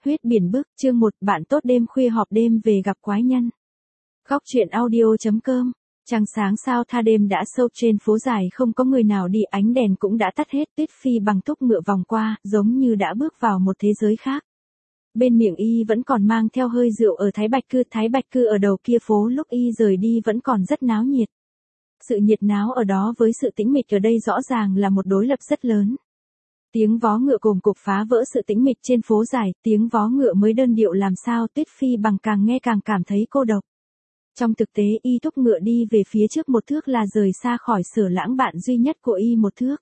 Huyết biển bức, chương 1, bạn tốt đêm khuya họp đêm về gặp quái nhân. Góc truyện audio.com. Trăng sáng sao tha đêm đã sâu trên phố dài không có người nào đi, ánh đèn cũng đã tắt hết, Tuyết Phi bằng túc ngựa vòng qua, giống như đã bước vào một thế giới khác. Bên miệng y vẫn còn mang theo hơi rượu ở Thái Bạch Cư ở đầu kia phố lúc y rời đi vẫn còn rất náo nhiệt. Sự nhiệt náo ở đó với sự tĩnh mịch ở đây rõ ràng là một đối lập rất lớn. Tiếng vó ngựa cồm cục phá vỡ sự tĩnh mịch trên phố dài, tiếng vó ngựa mới đơn điệu làm sao Tuyết Phi bằng càng nghe càng cảm thấy cô độc. Trong thực tế y thúc ngựa đi về phía trước một thước là rời xa khỏi Sở Lãng, bạn duy nhất của y một thước.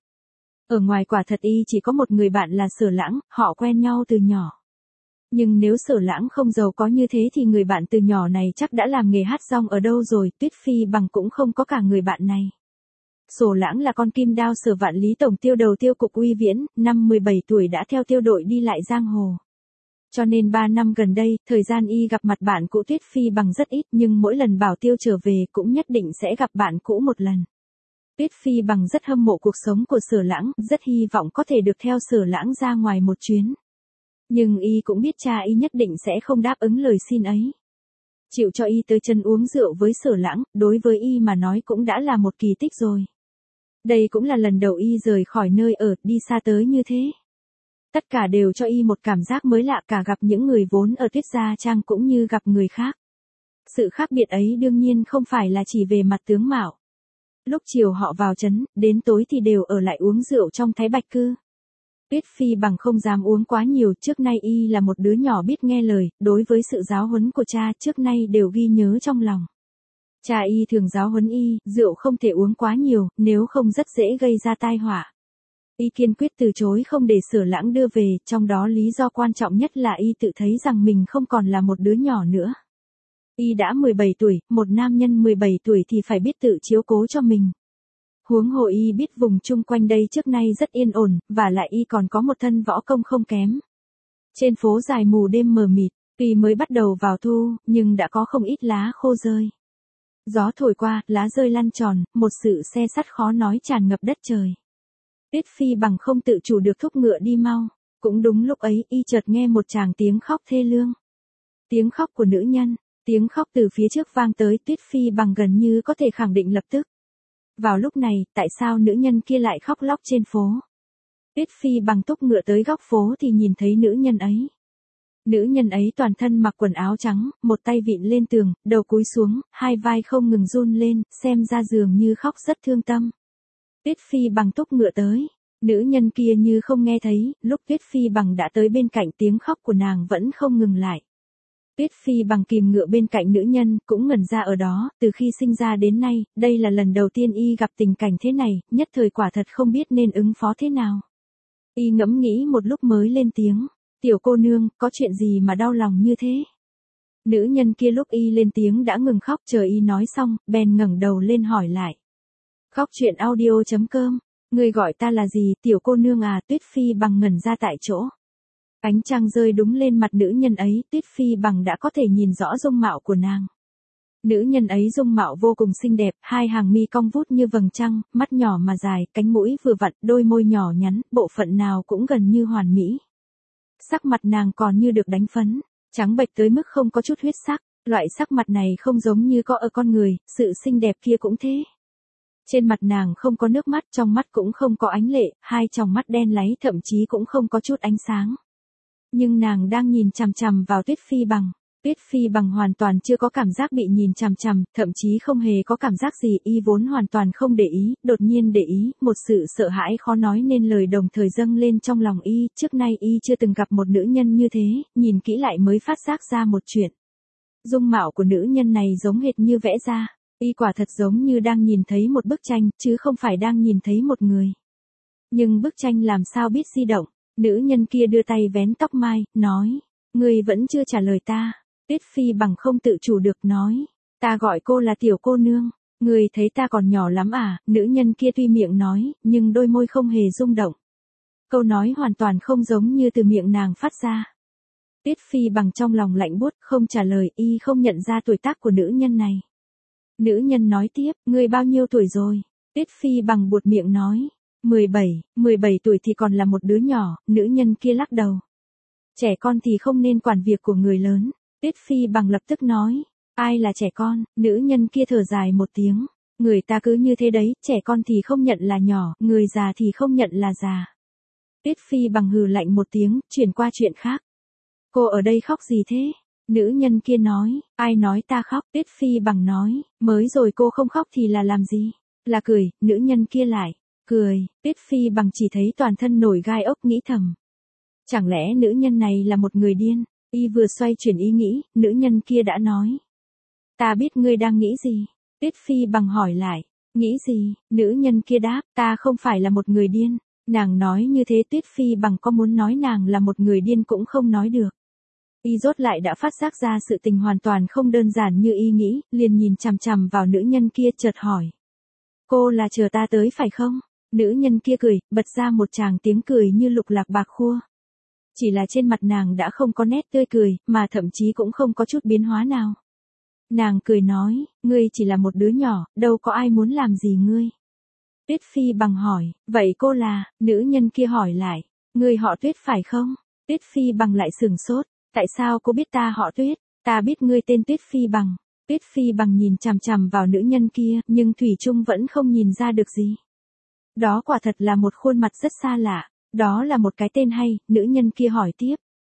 Ở ngoài quả thật y chỉ có một người bạn là Sở Lãng, họ quen nhau từ nhỏ. Nhưng nếu Sở Lãng không giàu có như thế thì người bạn từ nhỏ này chắc đã làm nghề hát rong ở đâu rồi, Tuyết Phi bằng cũng không có cả người bạn này. Sở Lãng là con kim đao Sở Vạn Lý tổng tiêu đầu tiêu cục Uy Viễn, năm 17 tuổi đã theo tiêu đội đi lại giang hồ. Cho nên 3 năm gần đây, thời gian y gặp mặt bạn cũ Tuyết Phi bằng rất ít, nhưng mỗi lần bảo tiêu trở về cũng nhất định sẽ gặp bạn cũ một lần. Tuyết Phi bằng rất hâm mộ cuộc sống của Sở Lãng, rất hy vọng có thể được theo Sở Lãng ra ngoài một chuyến. Nhưng y cũng biết cha y nhất định sẽ không đáp ứng lời xin ấy. Chịu cho y tới chân uống rượu với Sở Lãng, đối với y mà nói cũng đã là một kỳ tích rồi. Đây cũng là lần đầu y rời khỏi nơi ở, đi xa tới như thế. Tất cả đều cho y một cảm giác mới lạ, cả gặp những người vốn ở Tuyết Gia Trang cũng như gặp người khác. Sự khác biệt ấy đương nhiên không phải là chỉ về mặt tướng mạo. Lúc chiều họ vào trấn, đến tối thì đều ở lại uống rượu trong Thái Bạch Cư. Tuyết Phi bằng không dám uống quá nhiều, trước nay y là một đứa nhỏ biết nghe lời, đối với sự giáo huấn của cha trước nay đều ghi nhớ trong lòng. Cha y thường giáo huấn y, rượu không thể uống quá nhiều, nếu không rất dễ gây ra tai họa. Y kiên quyết từ chối không để Sở Lãng đưa về, trong đó lý do quan trọng nhất là y tự thấy rằng mình không còn là một đứa nhỏ nữa. Y đã 17 tuổi, một nam nhân 17 tuổi thì phải biết tự chiếu cố cho mình. Huống hồ y biết vùng chung quanh đây trước nay rất yên ổn, và lại y còn có một thân võ công không kém. Trên phố dài mù đêm mờ mịt, tuy mới bắt đầu vào thu, nhưng đã có không ít lá khô rơi. Gió thổi qua, lá rơi lăn tròn, một sự se sắt khó nói tràn ngập đất trời. Tuyết Phi bằng không tự chủ được thúc ngựa đi mau. Cũng đúng lúc ấy, y chợt nghe một tràng tiếng khóc thê lương. Tiếng khóc của nữ nhân, tiếng khóc từ phía trước vang tới, Tuyết Phi bằng gần như có thể khẳng định lập tức. Vào lúc này, tại sao nữ nhân kia lại khóc lóc trên phố? Tuyết Phi bằng thúc ngựa tới góc phố thì nhìn thấy nữ nhân ấy. Nữ nhân ấy toàn thân mặc quần áo trắng, một tay vịn lên tường, đầu cúi xuống, hai vai không ngừng run lên, xem ra dường như khóc rất thương tâm. Tuyết Phi bằng thúc ngựa tới, nữ nhân kia như không nghe thấy, lúc Tuyết Phi bằng đã tới bên cạnh tiếng khóc của nàng vẫn không ngừng lại. Tuyết Phi bằng kìm ngựa bên cạnh nữ nhân, cũng ngẩn ra ở đó, từ khi sinh ra đến nay, đây là lần đầu tiên y gặp tình cảnh thế này, nhất thời quả thật không biết nên ứng phó thế nào. Y ngẫm nghĩ một lúc mới lên tiếng, tiểu cô nương, có chuyện gì mà đau lòng như thế? Nữ nhân kia lúc y lên tiếng đã ngừng khóc, chờ y nói xong, bèn ngẩng đầu lên hỏi lại. Góc truyện audio.com, người gọi ta là gì, tiểu cô nương à? Tuyết Phi bằng ngẩn ra tại chỗ. Ánh trăng rơi đúng lên mặt nữ nhân ấy, Tuyết Phi bằng đã có thể nhìn rõ dung mạo của nàng. Nữ nhân ấy dung mạo vô cùng xinh đẹp, hai hàng mi cong vút như vầng trăng, mắt nhỏ mà dài, cánh mũi vừa vặn, đôi môi nhỏ nhắn, bộ phận nào cũng gần như hoàn mỹ. Sắc mặt nàng còn như được đánh phấn, trắng bệch tới mức không có chút huyết sắc, loại sắc mặt này không giống như có ở con người, sự xinh đẹp kia cũng thế. Trên mặt nàng không có nước mắt, trong mắt cũng không có ánh lệ, hai tròng mắt đen láy thậm chí cũng không có chút ánh sáng. Nhưng nàng đang nhìn chằm chằm vào Tuyết Phi bằng. Tuyết Phi bằng hoàn toàn chưa có cảm giác bị nhìn chằm chằm, thậm chí không hề có cảm giác gì, y vốn hoàn toàn không để ý, đột nhiên để ý, một sự sợ hãi khó nói nên lời đồng thời dâng lên trong lòng y, trước nay y chưa từng gặp một nữ nhân như thế, nhìn kỹ lại mới phát giác ra một chuyện. Dung mạo của nữ nhân này giống hệt như vẽ ra, y quả thật giống như đang nhìn thấy một bức tranh, chứ không phải đang nhìn thấy một người. Nhưng bức tranh làm sao biết di động? Nữ nhân kia đưa tay vén tóc mai, nói, ngươi vẫn chưa trả lời ta. Tuyết Phi bằng không tự chủ được nói, ta gọi cô là tiểu cô nương, ngươi thấy ta còn nhỏ lắm à? Nữ nhân kia tuy miệng nói, nhưng đôi môi không hề rung động. Câu nói hoàn toàn không giống như từ miệng nàng phát ra. Tuyết Phi bằng trong lòng lạnh buốt, không trả lời, y không nhận ra tuổi tác của nữ nhân này. Nữ nhân nói tiếp, ngươi bao nhiêu tuổi rồi? Tuyết Phi bằng buột miệng nói, 17 tuổi thì còn là một đứa nhỏ, nữ nhân kia lắc đầu. Trẻ con thì không nên quản việc của người lớn. Tuyết Phi Bằng lập tức nói. Ai là trẻ con? Nữ nhân kia thở dài một tiếng. Người ta cứ như thế đấy, trẻ con thì không nhận là nhỏ, người già thì không nhận là già. Tuyết Phi Bằng hừ lạnh một tiếng, chuyển qua chuyện khác. Cô ở đây khóc gì thế? Nữ nhân kia nói. Ai nói ta khóc? Tuyết Phi Bằng nói. Mới rồi cô không khóc thì là làm gì? Là cười. Nữ nhân kia lại cười. Tuyết Phi Bằng chỉ thấy toàn thân nổi gai ốc, nghĩ thầm. Chẳng lẽ nữ nhân này là một người điên? Y vừa xoay chuyển ý nghĩ, nữ nhân kia đã nói. Ta biết ngươi đang nghĩ gì? Tuyết Phi Bằng hỏi lại. Nghĩ gì? Nữ nhân kia đáp. Ta không phải là một người điên. Nàng nói như thế Tuyết Phi Bằng có muốn nói nàng là một người điên cũng không nói được. Y rốt lại đã phát giác ra sự tình hoàn toàn không đơn giản như y nghĩ, liền nhìn chằm chằm vào nữ nhân kia chợt hỏi. Cô là chờ ta tới phải không? Nữ nhân kia cười, bật ra một tràng tiếng cười như lục lạc bạc khua. Chỉ là trên mặt nàng đã không có nét tươi cười, mà thậm chí cũng không có chút biến hóa nào. Nàng cười nói, ngươi chỉ là một đứa nhỏ, đâu có ai muốn làm gì ngươi. Tuyết Phi Bằng hỏi, vậy cô là? Nữ nhân kia hỏi lại, ngươi họ Tuyết phải không? Tuyết Phi Bằng lại sửng sốt, tại sao cô biết ta họ Tuyết? Ta biết ngươi tên Tuyết Phi Bằng. Tuyết Phi Bằng nhìn chằm chằm vào nữ nhân kia, nhưng thủy chung vẫn không nhìn ra được gì. Đó quả thật là một khuôn mặt rất xa lạ, đó là một cái tên hay, nữ nhân kia hỏi tiếp.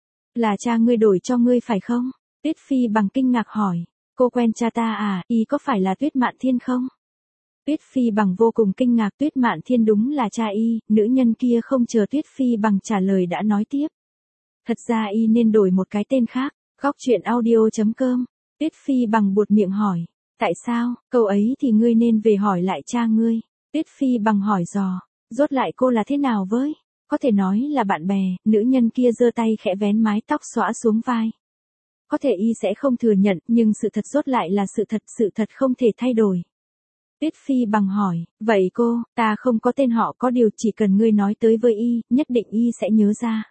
Là cha ngươi đổi cho ngươi phải không? Tuyết Phi Bằng kinh ngạc hỏi, cô quen cha ta à, y có phải là Tuyết Mạn Thiên không? Tuyết Phi Bằng vô cùng kinh ngạc, Tuyết Mạn Thiên đúng là cha y, nữ nhân kia không chờ Tuyết Phi Bằng trả lời đã nói tiếp. Thật ra y nên đổi một cái tên khác. Góc truyện audio.com. Tuyết Phi Bằng buột miệng hỏi. Tại sao? Câu ấy thì ngươi nên về hỏi lại cha ngươi. Tuyết Phi Bằng hỏi dò. Rốt lại cô là thế nào với? Có thể nói là bạn bè. Nữ nhân kia giơ tay khẽ vén mái tóc xõa xuống vai. Có thể y sẽ không thừa nhận, nhưng sự thật rốt lại là sự thật không thể thay đổi. Tuyết Phi Bằng hỏi. Vậy cô, ta không có tên họ, có điều chỉ cần ngươi nói tới với y, nhất định y sẽ nhớ ra.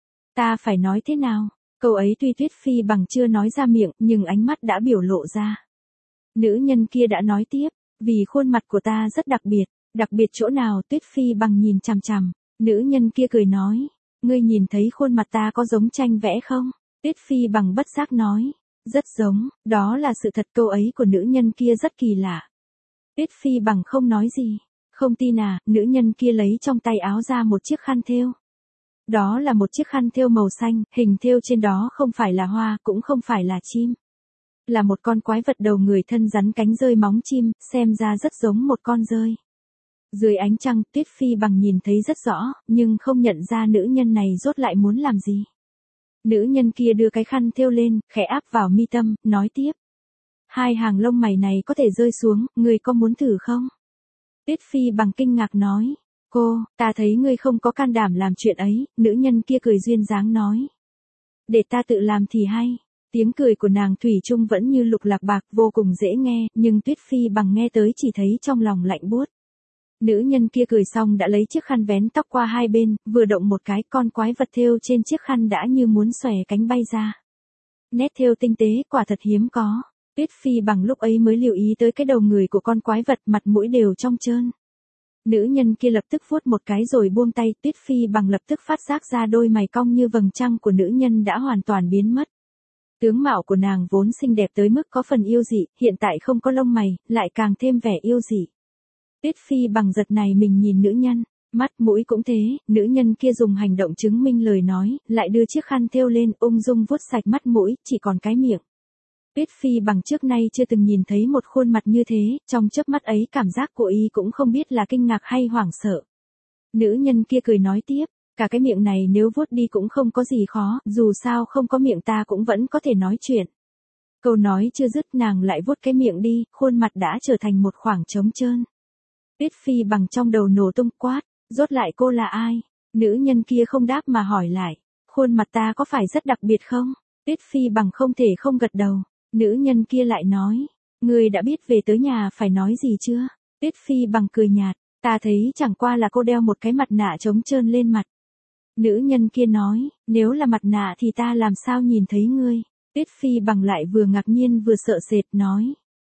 Ta phải nói thế nào? Câu ấy tuy Tuyết Phi Bằng chưa nói ra miệng, nhưng ánh mắt đã biểu lộ ra. Nữ nhân kia đã nói tiếp, vì khuôn mặt của ta rất đặc biệt chỗ nào? Tuyết Phi Bằng nhìn chằm chằm, nữ nhân kia cười nói, ngươi nhìn thấy khuôn mặt ta có giống tranh vẽ không? Tuyết Phi Bằng bất giác nói, rất giống, đó là sự thật. Câu ấy của nữ nhân kia rất kỳ lạ. Tuyết Phi Bằng không nói gì. Không tin à? Nữ nhân kia lấy trong tay áo ra một chiếc khăn thêu. Đó là một chiếc khăn thêu màu xanh, hình thêu trên đó không phải là hoa, cũng không phải là chim. Là một con quái vật đầu người thân rắn cánh rơi móng chim, xem ra rất giống một con dơi. Dưới ánh trăng, Tuyết Phi Bằng nhìn thấy rất rõ, nhưng không nhận ra nữ nhân này rốt lại muốn làm gì. Nữ nhân kia đưa cái khăn thêu lên, khẽ áp vào mi tâm, nói tiếp. Hai hàng lông mày này có thể rơi xuống, ngươi có muốn thử không? Tuyết Phi Bằng kinh ngạc nói. Cô, ta thấy ngươi không có can đảm làm chuyện ấy, nữ nhân kia cười duyên dáng nói. Để ta tự làm thì hay. Tiếng cười của nàng thủy chung vẫn như lục lạc bạc, vô cùng dễ nghe, nhưng Tuyết Phi Bằng nghe tới chỉ thấy trong lòng lạnh buốt. Nữ nhân kia cười xong đã lấy chiếc khăn vén tóc qua hai bên, vừa động một cái, con quái vật thêu trên chiếc khăn đã như muốn xòe cánh bay ra. Nét thêu tinh tế, quả thật hiếm có. Tuyết Phi Bằng lúc ấy mới lưu ý tới cái đầu người của con quái vật, mặt mũi đều trong trơn. Nữ nhân kia lập tức vuốt một cái rồi buông tay, Tuyết Phi Bằng lập tức phát giác ra đôi mày cong như vầng trăng của nữ nhân đã hoàn toàn biến mất. Tướng mạo của nàng vốn xinh đẹp tới mức có phần yêu dị, hiện tại không có lông mày, lại càng thêm vẻ yêu dị. Tuyết Phi Bằng giật này mình nhìn nữ nhân, mắt mũi cũng thế, nữ nhân kia dùng hành động chứng minh lời nói, lại đưa chiếc khăn thêu lên, ung dung vuốt sạch mắt mũi, chỉ còn cái miệng. Tuyết Phi Bằng trước nay chưa từng nhìn thấy một khuôn mặt như thế, trong chớp mắt ấy cảm giác của y cũng không biết là kinh ngạc hay hoảng sợ. Nữ nhân kia cười nói tiếp, cả cái miệng này nếu vuốt đi cũng không có gì khó, dù sao không có miệng ta cũng vẫn có thể nói chuyện. Câu nói chưa dứt nàng lại vuốt cái miệng đi, khuôn mặt đã trở thành một khoảng trống trơn. Tuyết Phi Bằng trong đầu nổ tung quát, rốt lại cô là ai? Nữ nhân kia không đáp mà hỏi lại, khuôn mặt ta có phải rất đặc biệt không? Tuyết Phi Bằng không thể không gật đầu. Nữ nhân kia lại nói, ngươi đã biết về tới nhà phải nói gì chưa? Tuyết Phi Bằng cười nhạt, ta thấy chẳng qua là cô đeo một cái mặt nạ trống trơn lên mặt. Nữ nhân kia nói, nếu là mặt nạ thì ta làm sao nhìn thấy ngươi? Tuyết Phi Bằng lại vừa ngạc nhiên vừa sợ sệt nói.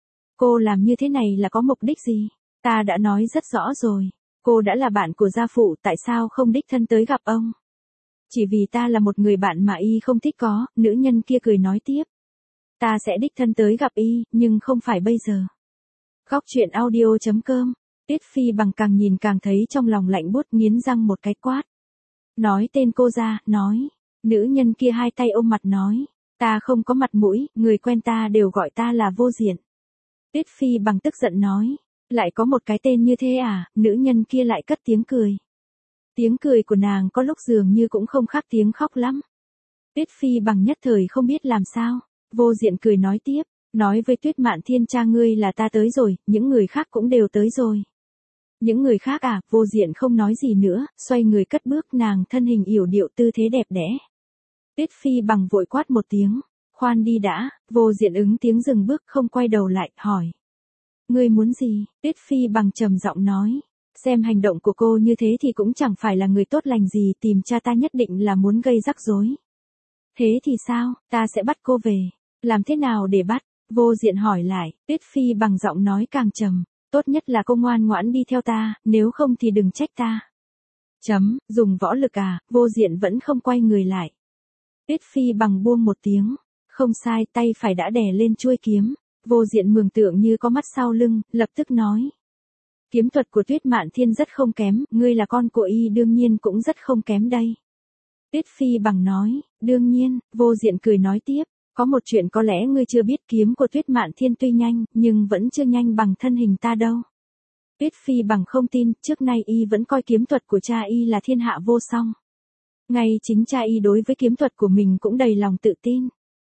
Cô làm như thế này là có mục đích gì? Ta đã nói rất rõ rồi. Cô đã là bạn của gia phụ, tại sao không đích thân tới gặp ông? Chỉ vì ta là một người bạn mà y không thích có, nữ nhân kia cười nói tiếp. Ta sẽ đích thân tới gặp y, nhưng không phải bây giờ. Góc truyện audio.com. Tiết Phi Bằng càng nhìn càng thấy trong lòng lạnh buốt, nghiến răng một cái quát. Nói tên cô ra, nói. Nữ nhân kia hai tay ôm mặt nói. Ta không có mặt mũi, người quen ta đều gọi ta là Vô Diện. Tiết Phi Bằng tức giận nói. Lại có một cái tên như thế à? Nữ nhân kia lại cất tiếng cười. Tiếng cười của nàng có lúc dường như cũng không khác tiếng khóc lắm. Tiết Phi Bằng nhất thời không biết làm sao. Vô Diện cười nói tiếp. Nói với Tuyết Mạn Thiên cha ngươi là ta tới rồi, những người khác cũng đều tới rồi. Những người khác à? Vô Diện không nói gì nữa, xoay người cất bước, nàng thân hình yểu điệu, tư thế đẹp đẽ. Tiết Phi Bằng vội quát một tiếng. Khoan đi đã. Vô Diện ứng tiếng dừng bước, không quay đầu lại, hỏi. Ngươi muốn gì? Tiết Phi Bằng trầm giọng nói. Xem hành động của cô như thế thì cũng chẳng phải là người tốt lành gì, tìm cha ta nhất định là muốn gây rắc rối. Thế thì sao? Ta sẽ bắt cô về. Làm thế nào để bắt? Vô Diện hỏi lại. Tiết Phi Bằng giọng nói càng trầm. Tốt nhất là cô ngoan ngoãn đi theo ta, nếu không thì đừng trách ta. Dùng võ lực à? Vô Diện vẫn không quay người lại. Tiết Phi Bằng buông một tiếng. Không sai, tay phải đã đè lên chuôi kiếm. Vô Diện mường tượng như có mắt sau lưng, lập tức nói. Kiếm thuật của Tuyết Mạn Thiên rất không kém, ngươi là con của y đương nhiên cũng rất không kém đây. Tiết Phi Bằng nói, đương nhiên. Vô Diện cười nói tiếp. Có một chuyện có lẽ ngươi chưa biết, kiếm của Tuyết Mạn Thiên tuy nhanh, nhưng vẫn chưa nhanh bằng thân hình ta đâu. Tiết Phi Bằng không tin, trước nay y vẫn coi kiếm thuật của cha y là thiên hạ vô song. Ngay chính cha y đối với kiếm thuật của mình cũng đầy lòng tự tin.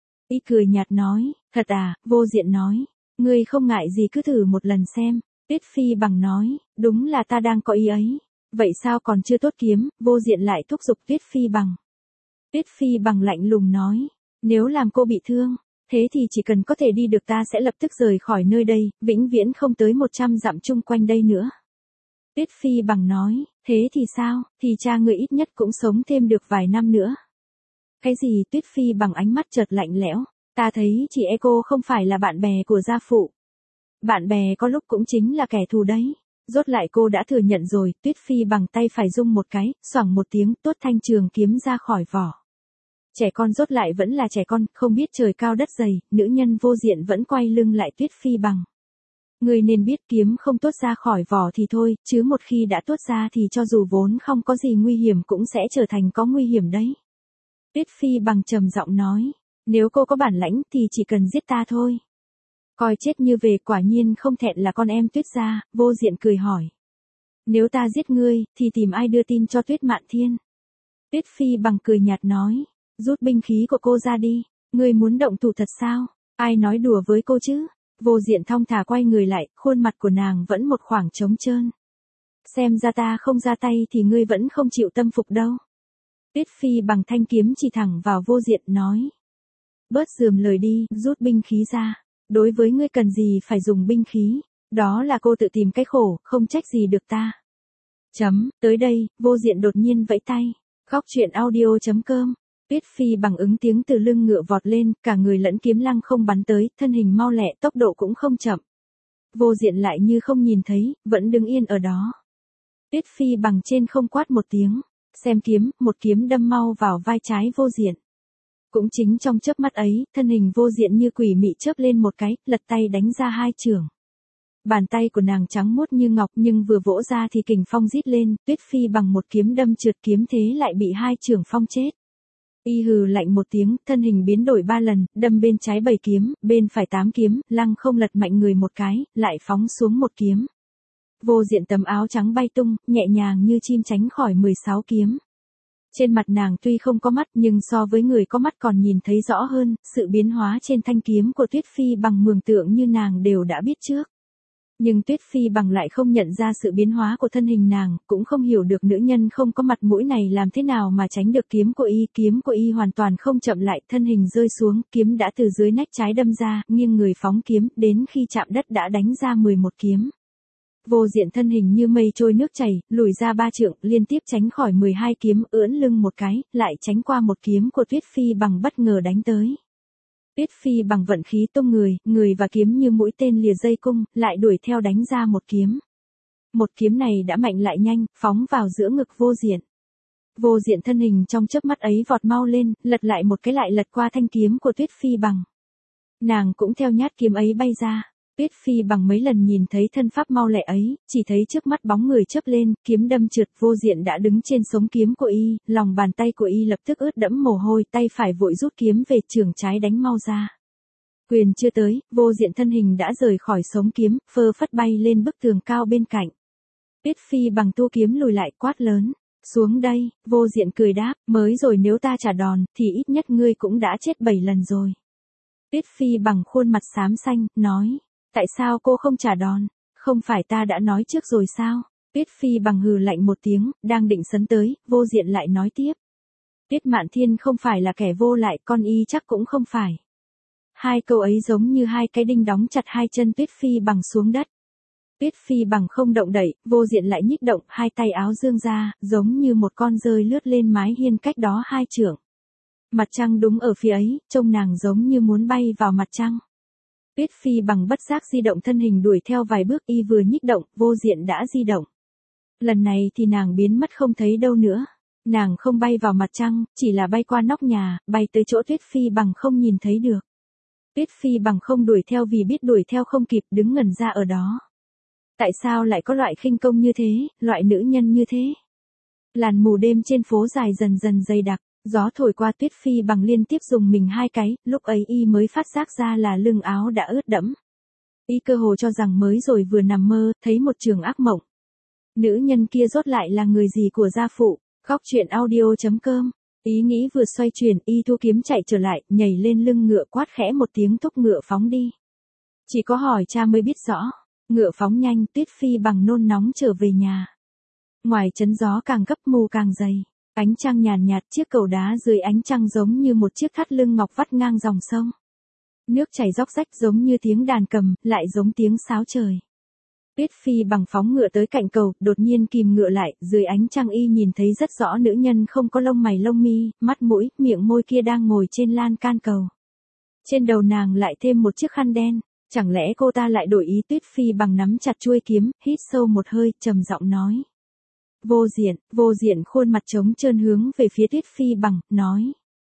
Y cười nhạt nói, thật à? Vô Diện nói, ngươi không ngại gì cứ thử một lần xem. Tiết Phi Bằng nói, đúng là ta đang có ý ấy. Vậy sao còn chưa tốt kiếm? Vô Diện lại thúc giục Tiết Phi Bằng. Tiết Phi Bằng lạnh lùng nói, nếu làm cô bị thương, thế thì chỉ cần có thể đi được ta sẽ lập tức rời khỏi nơi đây, vĩnh viễn không tới 100 dặm chung quanh đây nữa. Tiết Phi Bằng nói, thế thì sao? Thì cha ngươi ít nhất cũng sống thêm được vài năm nữa. Cái gì? Tiết Phi Bằng ánh mắt chợt lạnh lẽo. Ta thấy chị cô không phải là bạn bè của gia phụ. Bạn bè có lúc cũng chính là kẻ thù đấy. Rốt lại cô đã thừa nhận rồi. Tiết Phi Bằng tay phải rung một cái, xoảng một tiếng, tốt thanh trường kiếm ra khỏi vỏ. Trẻ con rốt lại vẫn là trẻ con, không biết trời cao đất dày, nữ nhân Vô Diện vẫn quay lưng lại Tiết Phi Bằng. Người nên biết kiếm không tuốt ra khỏi vỏ thì thôi, chứ một khi đã tuốt ra thì cho dù vốn không có gì nguy hiểm cũng sẽ trở thành có nguy hiểm đấy. Tiết Phi Bằng trầm giọng nói, nếu cô có bản lãnh thì chỉ cần giết ta thôi. Coi chết như về, quả nhiên không thẹn là con em Tuyết gia. Vô Diện cười hỏi. Nếu ta giết ngươi, thì tìm ai đưa tin cho Tuyết Mạn Thiên? Tiết Phi Bằng cười nhạt nói, rút binh khí của cô ra đi, ngươi muốn động thủ thật sao? Ai nói đùa với cô chứ? Vô Diện thong thả quay người lại, khuôn mặt của nàng vẫn một khoảng trống trơn. Xem ra ta không ra tay thì ngươi vẫn không chịu tâm phục đâu. Tiết Phi Bằng thanh kiếm chỉ thẳng vào Vô Diện nói. Bớt rườm lời đi, rút binh khí ra. Đối với ngươi cần gì phải dùng binh khí, đó là cô tự tìm cái khổ, không trách gì được ta. Tới đây, Vô Diện đột nhiên vẫy tay. Góc truyện audio.com. Tiết Phi Bằng ứng tiếng từ lưng ngựa vọt lên, cả người lẫn kiếm lăng không bắn tới, thân hình mau lẹ, tốc độ cũng không chậm. Vô Diện lại như không nhìn thấy, vẫn đứng yên ở đó. Tiết Phi Bằng trên không quát một tiếng, xem kiếm, một kiếm đâm mau vào vai trái Vô Diện. Cũng chính trong chớp mắt ấy, thân hình Vô Diện như quỷ mị chớp lên một cái, lật tay đánh ra hai chưởng. Bàn tay của nàng trắng muốt như ngọc, nhưng vừa vỗ ra thì kình phong rít lên, Tuyết Phi Bằng một kiếm đâm trượt, kiếm thế lại bị hai chưởng phong chết. Y hừ lạnh một tiếng, thân hình biến đổi 3 lần, đâm bên trái 7 kiếm, bên phải 8 kiếm, lăng không lật mạnh người một cái, lại phóng xuống một kiếm. Vô Diện tấm áo trắng bay tung, nhẹ nhàng như chim tránh khỏi 16 kiếm. Trên mặt nàng tuy không có mắt nhưng so với người có mắt còn nhìn thấy rõ hơn, sự biến hóa trên thanh kiếm của Tuyết Phi Bằng mường tượng như nàng đều đã biết trước. Nhưng Tuyết Phi Bằng lại không nhận ra sự biến hóa của thân hình nàng, cũng không hiểu được nữ nhân không có mặt mũi này làm thế nào mà tránh được kiếm của y hoàn toàn không chậm lại, thân hình rơi xuống, kiếm đã từ dưới nách trái đâm ra, nghiêng người phóng kiếm, đến khi chạm đất đã đánh ra 11 kiếm. Vô Diện thân hình như mây trôi nước chảy, lùi ra 3 trượng, liên tiếp tránh khỏi 12 kiếm, ưỡn lưng một cái, lại tránh qua một kiếm của Tuyết Phi Bằng bất ngờ đánh tới. Tuyết Phi Bằng vận khí tung người và kiếm như mũi tên lìa dây cung, lại đuổi theo đánh ra một kiếm. Một kiếm này đã mạnh lại nhanh, phóng vào giữa ngực Vô Diện. Vô Diện thân hình trong chớp mắt ấy vọt mau lên, lật lại một cái lại lật qua thanh kiếm của Tuyết Phi Bằng. Nàng cũng theo nhát kiếm ấy bay ra. Tuyết Phi Bằng mấy lần nhìn thấy thân pháp mau lẹ ấy, chỉ thấy trước mắt bóng người chớp lên, kiếm đâm trượt, Vô Diện đã đứng trên sống kiếm của y, lòng bàn tay của y lập tức ướt đẫm mồ hôi, tay phải vội rút kiếm về, chưởng trái đánh mau ra. Quyền chưa tới, Vô Diện thân hình đã rời khỏi sống kiếm, phơ phất bay lên bức tường cao bên cạnh. Tuyết Phi Bằng tu kiếm lùi lại, quát lớn. Xuống đây. Vô Diện cười đáp, mới rồi nếu ta trả đòn, thì ít nhất ngươi cũng đã chết 7 lần rồi. Tuyết Phi Bằng khuôn mặt xám xanh, nói. Tại sao cô không trả đòn? Không phải ta đã nói trước rồi sao? Tuyết Phi Bằng hừ lạnh một tiếng, đang định sấn tới, Vô Diện lại nói tiếp. Tuyết Mạn Thiên không phải là kẻ vô lại, con y chắc cũng không phải. Hai câu ấy giống như hai cái đinh đóng chặt hai chân Tuyết Phi Bằng xuống đất. Tuyết Phi Bằng không động đậy, Vô Diện lại nhích động, hai tay áo dương ra, giống như một con dơi lướt lên mái hiên cách đó 2 trượng. Mặt trăng đúng ở phía ấy, trông nàng giống như muốn bay vào mặt trăng. Tuyết Phi Bằng bất giác di động thân hình đuổi theo vài bước, y vừa nhích động, Vô Diện đã di động. Lần này thì nàng biến mất không thấy đâu nữa. Nàng không bay vào mặt trăng, chỉ là bay qua nóc nhà, bay tới chỗ Tuyết Phi Bằng không nhìn thấy được. Tuyết Phi Bằng không đuổi theo vì biết đuổi theo không kịp, đứng ngẩn ra ở đó. Tại sao lại có loại khinh công như thế, loại nữ nhân như thế? Làn mù đêm trên phố dài dần dần dày đặc, gió thổi qua Tuyết Phi Bằng liên tiếp dùng mình 2 cái, lúc ấy y mới phát giác ra là lưng áo đã ướt đẫm. Y cơ hồ cho rằng mới rồi vừa nằm mơ, thấy một trường ác mộng. Nữ nhân kia rốt lại là người gì của gia phụ? Góc truyện audio.com. Ý nghĩ vừa xoay chuyển, y thu kiếm chạy trở lại, nhảy lên lưng ngựa, quát khẽ một tiếng, thúc ngựa phóng đi. Chỉ có hỏi cha mới biết rõ. Ngựa phóng nhanh, Tuyết Phi Bằng nôn nóng trở về nhà. Ngoài trấn gió càng gấp, mù càng dày. Ánh trăng nhàn nhạt, chiếc cầu đá dưới ánh trăng giống như một chiếc thắt lưng ngọc vắt ngang dòng sông. Nước chảy róc rách giống như tiếng đàn cầm, lại giống tiếng sáo trời. Tuyết Phi Bằng phóng ngựa tới cạnh cầu, đột nhiên kìm ngựa lại, dưới ánh trăng y nhìn thấy rất rõ nữ nhân không có lông mày lông mi, mắt mũi, miệng môi kia đang ngồi trên lan can cầu. Trên đầu nàng lại thêm một chiếc khăn đen. Chẳng lẽ cô ta lại đổi ý? Tuyết Phi Bằng nắm chặt chuôi kiếm, hít sâu một hơi, trầm giọng nói. Vô Diện khuôn mặt trống trơn hướng về phía Tuyết Phi Bằng, nói.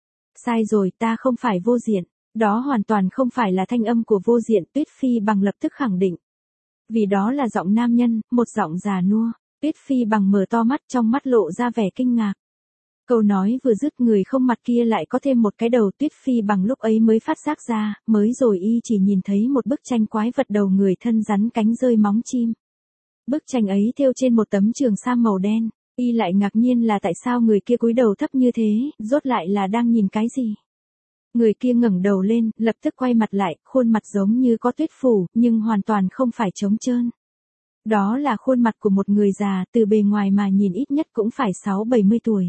Sai rồi, ta không phải Vô Diện. Đó hoàn toàn không phải là thanh âm của Vô Diện. Tuyết Phi Bằng lập tức khẳng định. Vì đó là giọng nam nhân, một giọng già nua. Tuyết Phi Bằng mở to mắt, trong mắt lộ ra vẻ kinh ngạc. Câu nói vừa dứt, người không mặt kia lại có thêm một cái đầu. Tuyết Phi Bằng lúc ấy mới phát giác ra, mới rồi y chỉ nhìn thấy một bức tranh quái vật đầu người thân rắn cánh rơi móng chim. Bức tranh ấy thêu trên một tấm trường sam màu đen, y lại ngạc nhiên là tại sao người kia cúi đầu thấp như thế, rốt lại là đang nhìn cái gì. Người kia ngẩng đầu lên, lập tức quay mặt lại, khuôn mặt giống như có tuyết phủ, nhưng hoàn toàn không phải trống trơn. Đó là khuôn mặt của một người già, từ bề ngoài mà nhìn ít nhất cũng phải 60-70 tuổi.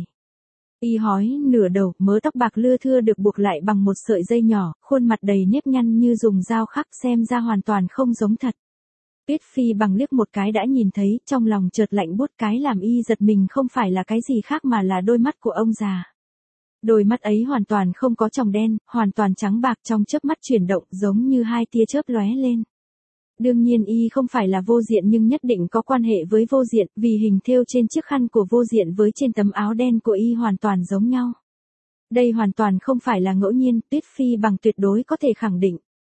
Y hói nửa đầu, mớ tóc bạc lưa thưa được buộc lại bằng một sợi dây nhỏ, khuôn mặt đầy nếp nhăn như dùng dao khắc, xem ra hoàn toàn không giống thật. Tuyết Phi Bằng liếc một cái đã nhìn thấy, trong lòng chợt lạnh buốt, cái làm y giật mình không phải là cái gì khác mà là đôi mắt của ông già. Đôi mắt ấy hoàn toàn không có tròng đen, hoàn toàn trắng bạc, trong chớp mắt chuyển động giống như hai tia chớp lóe lên. Đương nhiên y không phải là Vô Diện nhưng nhất định có quan hệ với Vô Diện, vì hình thêu trên chiếc khăn của Vô Diện với trên tấm áo đen của y hoàn toàn giống nhau. Đây hoàn toàn không phải là ngẫu nhiên, Tuyết Phi Bằng tuyệt đối có thể khẳng định.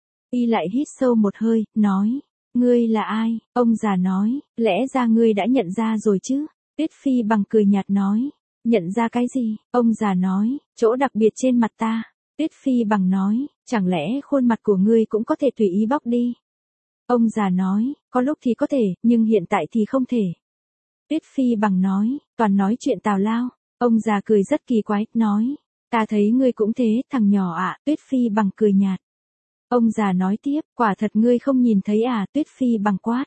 Y lại hít sâu một hơi, nói, ngươi là ai? Ông già nói, lẽ ra ngươi đã nhận ra rồi chứ? Tuyết Phi Bằng cười nhạt nói, nhận ra cái gì? Ông già nói, chỗ đặc biệt trên mặt ta. Tuyết Phi Bằng nói, chẳng lẽ khuôn mặt của ngươi cũng có thể tùy ý bóc đi? Ông già nói, có lúc thì có thể, nhưng hiện tại thì không thể. Tuyết Phi Bằng nói, toàn nói chuyện tào lao. Ông già cười rất kỳ quái, nói, ta thấy ngươi cũng thế, thằng nhỏ ạ. Tuyết Phi Bằng cười nhạt. Ông già nói tiếp, quả thật ngươi không nhìn thấy à? Tuyết Phi Bằng quát.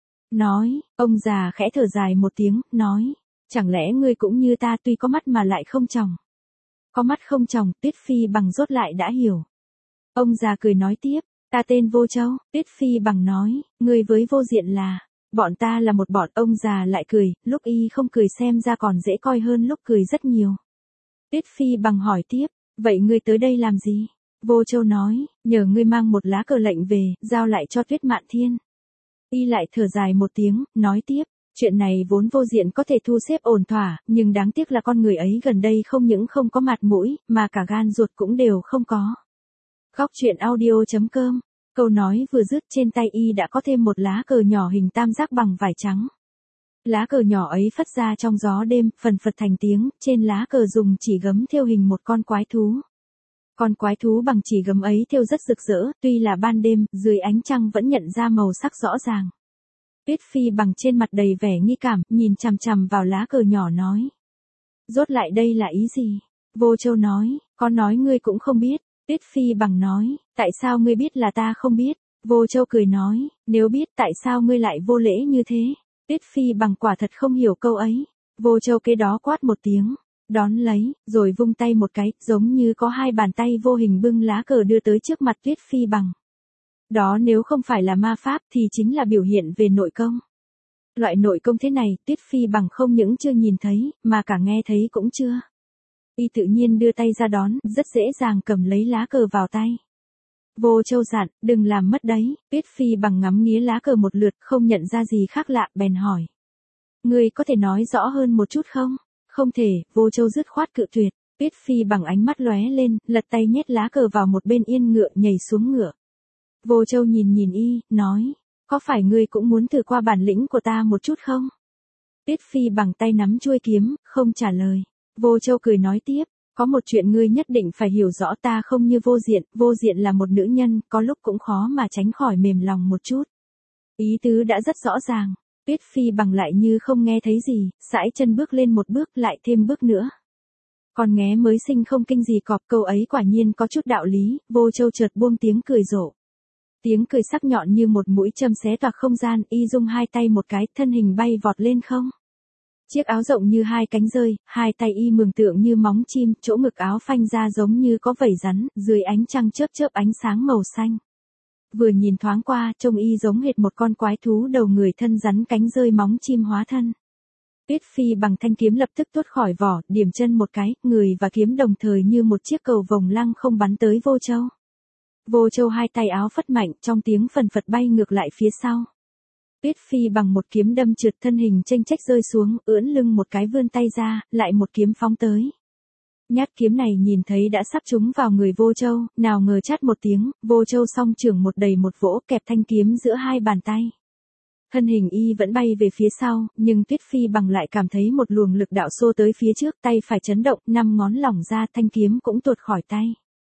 Nói, ông già khẽ thở dài một tiếng, nói, chẳng lẽ ngươi cũng như ta tuy có mắt mà lại không tròng? Có mắt không tròng, Tuyết Phi Bằng rốt lại đã hiểu. Ông già cười nói tiếp, ta tên Vô Châu. Tuyết Phi Bằng nói, ngươi với Vô Diện là, bọn ta là một bọn. Ông già lại cười, lúc y không cười xem ra còn dễ coi hơn lúc cười rất nhiều. Tuyết Phi Bằng hỏi tiếp, vậy ngươi tới đây làm gì? Vô Châu nói, nhờ ngươi mang một lá cờ lệnh về, giao lại cho Tuyết Mạn Thiên. Y lại thở dài một tiếng, nói tiếp, Chuyện này vốn Vô Diện có thể thu xếp ổn thỏa, nhưng đáng tiếc là con người ấy gần đây không những không có mặt mũi, mà cả gan ruột cũng đều không có. Góc truyện audio.com. Câu nói vừa dứt, trên tay y đã có thêm một lá cờ nhỏ hình tam giác bằng vải trắng. Lá cờ nhỏ ấy phất ra trong gió đêm, phần phật thành tiếng, trên lá cờ dùng chỉ gấm thêu hình một con quái thú. Con quái thú bằng chỉ gấm ấy thêu rất rực rỡ, tuy là ban đêm, dưới ánh trăng vẫn nhận ra màu sắc rõ ràng. Tuyết Phi bằng trên mặt đầy vẻ nghi cảm, nhìn chằm chằm vào lá cờ nhỏ nói. Rốt lại đây là ý gì? Vô Châu nói, con nói ngươi cũng không biết. Tuyết Phi bằng nói, tại sao ngươi biết là ta không biết? Vô Châu cười nói, nếu biết tại sao ngươi lại vô lễ như thế? Tuyết Phi bằng quả thật không hiểu câu ấy. Vô Châu kế đó quát một tiếng, đón lấy, rồi vung tay một cái, giống như có hai bàn tay vô hình bưng lá cờ đưa tới trước mặt Tuyết Phi bằng. Đó nếu không phải là ma pháp thì chính là biểu hiện về nội công. Loại nội công thế này, Tuyết Phi bằng không những chưa nhìn thấy, mà cả nghe thấy cũng chưa. Y tự nhiên đưa tay ra đón, rất dễ dàng cầm lấy lá cờ vào tay. Vô Châu dặn, đừng làm mất đấy. Tuyết Phi bằng ngắm nghía lá cờ một lượt, không nhận ra gì khác lạ, bèn hỏi. Ngươi có thể nói rõ hơn một chút không? Không thể, Vô Châu dứt khoát cự tuyệt. Tuyết Phi bằng ánh mắt lóe lên, lật tay nhét lá cờ vào một bên yên ngựa, nhảy xuống ngựa. Vô Châu nhìn y, nói, có phải ngươi cũng muốn thử qua bản lĩnh của ta một chút không? Tuyết Phi bằng tay nắm chuôi kiếm, không trả lời. Vô Châu cười nói tiếp, có một chuyện ngươi nhất định phải hiểu rõ, ta không như Vô Diện là một nữ nhân, có lúc cũng khó mà tránh khỏi mềm lòng một chút. Ý tứ đã rất rõ ràng. Tuyết Phi bằng lại như không nghe thấy gì, sải chân bước lên một bước, lại thêm bước nữa. Con nghé mới sinh không kinh gì cọp, câu ấy quả nhiên có chút đạo lý. Vô Châu chợt buông tiếng cười rộ. Tiếng cười sắc nhọn như một mũi châm xé toạc không gian, y dung hai tay một cái, thân hình bay vọt lên không. Chiếc áo rộng như hai cánh rơi, hai tay y mường tượng như móng chim, chỗ ngực áo phanh ra giống như có vảy rắn, dưới ánh trăng chớp chớp ánh sáng màu xanh. Vừa nhìn thoáng qua, trông y giống hệt một con quái thú đầu người, thân rắn cánh rơi móng chim hóa thân. Tuyết Phi bằng thanh kiếm lập tức tuốt khỏi vỏ, điểm chân một cái, người và kiếm đồng thời như một chiếc cầu vồng lăng không bắn tới Vô Châu. Vô Châu hai tay áo phất mạnh, trong tiếng phần phật bay ngược lại phía sau. Tuyết Phi bằng một kiếm đâm trượt, thân hình chênh chách rơi xuống, ưỡn lưng một cái vươn tay ra, lại một kiếm phóng tới. Nhát kiếm này nhìn thấy đã sắp trúng vào người Vô Châu, nào ngờ chát một tiếng, Vô Châu song chưởng một đầy một vỗ, kẹp thanh kiếm giữa hai bàn tay. Thân hình y vẫn bay về phía sau, nhưng Tuyết Phi bằng lại cảm thấy một luồng lực đạo xô tới phía trước, tay phải chấn động, 5 ngón lỏng ra, thanh kiếm cũng tuột khỏi tay.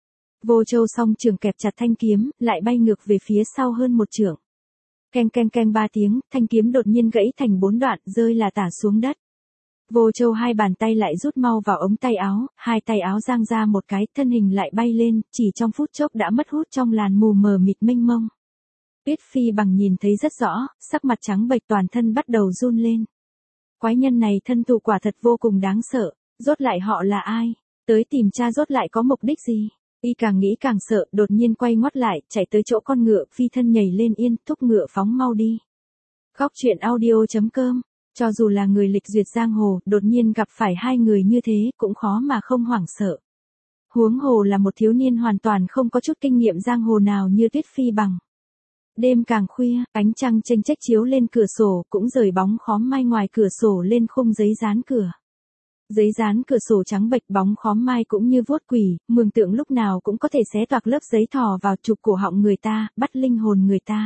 Vô Châu song trường kẹp chặt thanh kiếm, lại bay ngược về phía sau hơn một trượng. Keng keng keng 3 tiếng, thanh kiếm đột nhiên gãy thành 4 đoạn, rơi là tả xuống đất. Vô Châu hai bàn tay lại rút mau vào ống tay áo, hai tay áo giang ra một cái, thân hình lại bay lên, chỉ trong phút chốc đã mất hút trong làn mù mờ mịt mênh mông. Tuyết Phi bằng nhìn thấy rất rõ, sắc mặt trắng bệch, toàn thân bắt đầu run lên. Quái nhân này thân thủ quả thật vô cùng đáng sợ, rốt lại họ là ai? Tới tìm cha rốt lại có mục đích gì? Y càng nghĩ càng sợ, đột nhiên quay ngoắt lại, chạy tới chỗ con ngựa, phi thân nhảy lên yên, thúc ngựa phóng mau đi. Góc truyện audio.com. Cho dù là người lịch duyệt giang hồ, đột nhiên gặp phải hai người như thế, cũng khó mà không hoảng sợ. Huống hồ là một thiếu niên hoàn toàn không có chút kinh nghiệm giang hồ nào như Tuyết Phi bằng. Đêm càng khuya, ánh trăng chênh chách chiếu lên cửa sổ, cũng rời bóng khóm mai ngoài cửa sổ lên khung giấy dán cửa. Giấy dán cửa sổ trắng bệch, bóng khóm mai cũng như vuốt quỷ, mường tượng lúc nào cũng có thể xé toạc lớp giấy thò vào chụp cổ họng người ta, bắt linh hồn người ta.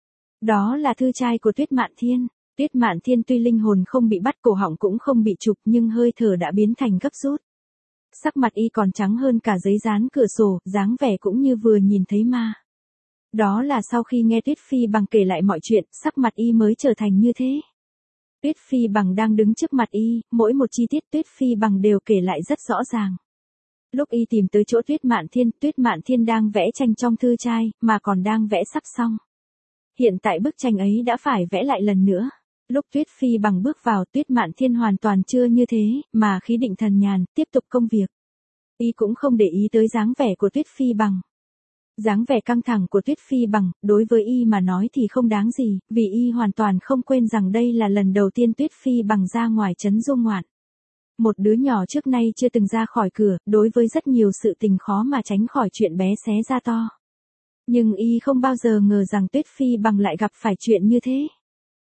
Đó là thư trai của Tuyết Mạn Thiên. Tuyết Mạn Thiên tuy linh hồn không bị bắt, cổ họng cũng không bị chụp, nhưng hơi thở đã biến thành gấp rút. Sắc mặt y còn trắng hơn cả giấy dán cửa sổ, dáng vẻ cũng như vừa nhìn thấy ma. Đó là sau khi nghe Tuyết Phi bằng kể lại mọi chuyện, sắc mặt y mới trở thành như thế. Tuyết Phi bằng đang đứng trước mặt y, mỗi một chi tiết Tuyết Phi bằng đều kể lại rất rõ ràng. Lúc y tìm tới chỗ Tuyết Mạn Thiên đang vẽ tranh trong thư trai, mà còn đang vẽ sắp xong. Hiện tại bức tranh ấy đã phải vẽ lại lần nữa. Lúc Tuyết Phi bằng bước vào, Tuyết Mạn Thiên hoàn toàn chưa như thế, mà khí định thần nhàn, tiếp tục công việc. Y cũng không để ý tới dáng vẻ của Tuyết Phi bằng. Dáng vẻ căng thẳng của Tuyết Phi bằng, đối với y mà nói thì không đáng gì, vì y hoàn toàn không quên rằng đây là lần đầu tiên Tuyết Phi bằng ra ngoài trấn du ngoạn. Một đứa nhỏ trước nay chưa từng ra khỏi cửa, đối với rất nhiều sự tình khó mà tránh khỏi chuyện bé xé ra to. Nhưng y không bao giờ ngờ rằng Tuyết Phi bằng lại gặp phải chuyện như thế.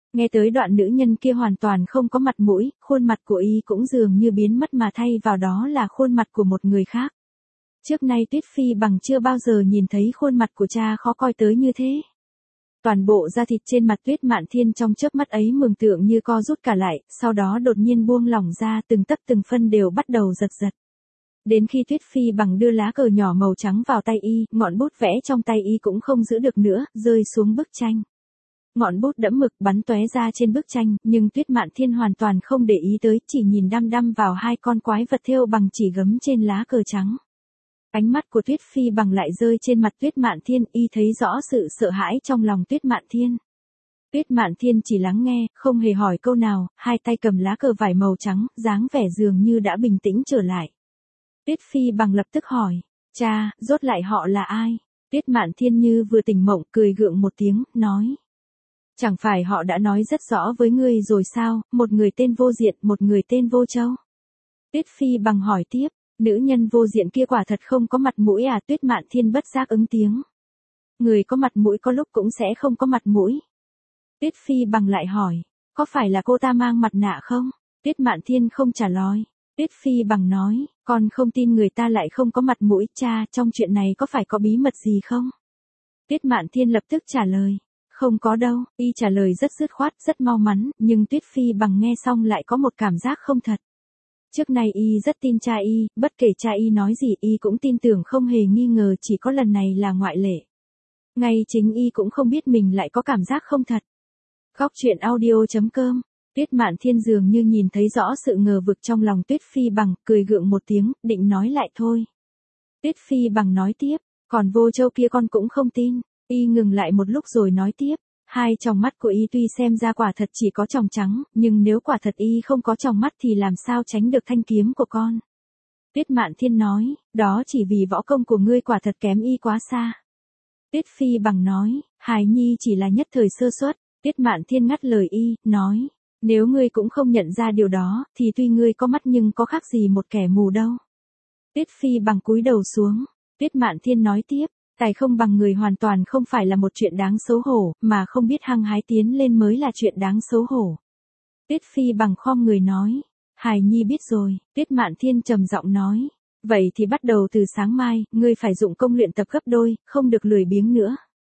Nghe tới đoạn nữ nhân kia hoàn toàn không có mặt mũi, khuôn mặt của y cũng dường như biến mất mà thay vào đó là khuôn mặt của một người khác. Trước nay Tuyết Phi Bằng chưa bao giờ nhìn thấy khuôn mặt của cha khó coi tới như thế. Toàn bộ da thịt trên mặt Tuyết Mạn Thiên trong chớp mắt ấy mường tượng như co rút cả lại, sau đó đột nhiên buông lỏng ra, từng tấc từng phân đều bắt đầu giật giật. Đến khi Tuyết Phi Bằng đưa lá cờ nhỏ màu trắng vào tay y, ngọn bút vẽ trong tay y cũng không giữ được nữa, rơi xuống bức tranh. Ngọn bút đẫm mực bắn tóe ra trên bức tranh, nhưng Tuyết Mạn Thiên hoàn toàn không để ý tới, chỉ nhìn đăm đăm vào hai con quái vật thêu bằng chỉ gấm trên lá cờ trắng. Ánh mắt của Tuyết Phi Bằng lại rơi trên mặt Tuyết Mạn Thiên, y thấy rõ sự sợ hãi trong lòng Tuyết Mạn Thiên. Tuyết Mạn Thiên chỉ lắng nghe, không hề hỏi câu nào, hai tay cầm lá cờ vải màu trắng, dáng vẻ dường như đã bình tĩnh trở lại. Tuyết Phi Bằng lập tức hỏi, cha, rốt lại họ là ai? Tuyết Mạn Thiên như vừa tỉnh mộng, cười gượng một tiếng, nói. Chẳng phải họ đã nói rất rõ với ngươi rồi sao, một người tên Vô Diện, một người tên Vô Châu. Tuyết Phi Bằng hỏi tiếp, nữ nhân Vô Diện kia quả thật không có mặt mũi à? Tuyết Mạn Thiên bất giác ứng tiếng. Người có mặt mũi có lúc cũng sẽ không có mặt mũi. Tuyết Phi Bằng lại hỏi, có phải là cô ta mang mặt nạ không? Tuyết Mạn Thiên không trả lời. Tuyết Phi Bằng nói, con không tin người ta lại không có mặt mũi, cha, trong chuyện này có phải có bí mật gì không? Tuyết Mạn Thiên lập tức trả lời, không có đâu, y trả lời rất dứt khoát, rất mau mắn, nhưng Tuyết Phi Bằng nghe xong lại có một cảm giác không thật. Trước nay y rất tin cha y, bất kể cha y nói gì y cũng tin tưởng không hề nghi ngờ, chỉ có lần này là ngoại lệ. Ngay chính y cũng không biết mình lại có cảm giác không thật. Góc truyện audio.com. Tuyết Mạn Thiên dường như nhìn thấy rõ sự ngờ vực trong lòng Tuyết Phi Bằng, cười gượng một tiếng, định nói lại thôi. Tuyết Phi Bằng nói tiếp, còn Vô Châu kia con cũng không tin. Y ngừng lại một lúc rồi nói tiếp, hai tròng mắt của y tuy xem ra quả thật chỉ có tròng trắng, nhưng nếu quả thật y không có tròng mắt thì làm sao tránh được thanh kiếm của con. Tuyết Mạn Thiên nói, đó chỉ vì võ công của ngươi quả thật kém y quá xa. Tuyết Phi Bằng nói, hài nhi chỉ là nhất thời sơ suất. Tuyết Mạn Thiên ngắt lời y, nói, nếu ngươi cũng không nhận ra điều đó, thì tuy ngươi có mắt nhưng có khác gì một kẻ mù đâu. Tuyết Phi Bằng cúi đầu xuống. Tuyết Mạn Thiên nói tiếp, tài không bằng người hoàn toàn không phải là một chuyện đáng xấu hổ, mà không biết hăng hái tiến lên mới là chuyện đáng xấu hổ. Tuyết Phi Bằng khom người nói, hài nhi biết rồi. Tuyết Mạn Thiên trầm giọng nói, vậy thì bắt đầu từ sáng mai, ngươi phải dụng công luyện tập gấp đôi, không được lười biếng nữa.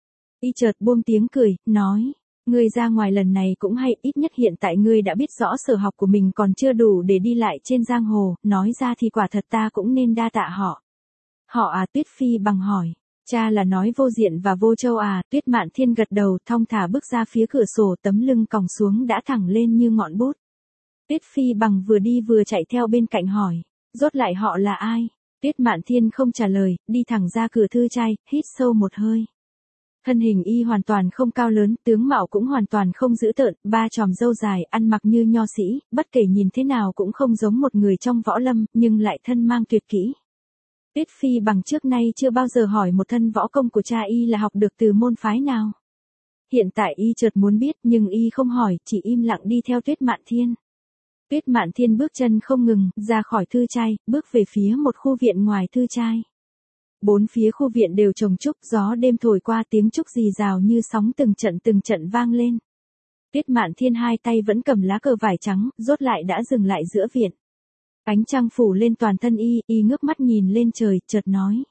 Y chợt buông tiếng cười, nói, ngươi ra ngoài lần này cũng hay, ít nhất hiện tại ngươi đã biết rõ sở học của mình còn chưa đủ để đi lại trên giang hồ, nói ra thì quả thật ta cũng nên đa tạ họ. Họ à? Tuyết Phi Bằng hỏi, cha là nói Vô Diện và Vô Châu à? Tuyết Mạn Thiên gật đầu, thong thả bước ra phía cửa sổ, tấm lưng còng xuống đã thẳng lên như ngọn bút. Tuyết Phi Bằng vừa đi vừa chạy theo bên cạnh hỏi, rốt lại họ là ai? Tuyết Mạn Thiên không trả lời, đi thẳng ra cửa thư trai, hít sâu một hơi. Thân hình y hoàn toàn không cao lớn, tướng mạo cũng hoàn toàn không dữ tợn, ba chòm râu dài, ăn mặc như nho sĩ, bất kể nhìn thế nào cũng không giống một người trong võ lâm, nhưng lại thân mang tuyệt kỹ. Tuyết Phi Bằng trước nay chưa bao giờ hỏi một thân võ công của cha y là học được từ môn phái nào. Hiện tại y chợt muốn biết, nhưng y không hỏi, chỉ im lặng đi theo Tuyết Mạn Thiên. Tuyết Mạn Thiên bước chân không ngừng, ra khỏi thư trai, bước về phía một khu viện ngoài thư trai. Bốn phía khu viện đều trồng trúc, gió đêm thổi qua, tiếng trúc rì rào như sóng từng trận vang lên. Tuyết Mạn Thiên hai tay vẫn cầm lá cờ vải trắng, rốt lại đã dừng lại giữa viện. Ánh trăng phủ lên toàn thân y ngước mắt nhìn lên trời, chợt nói.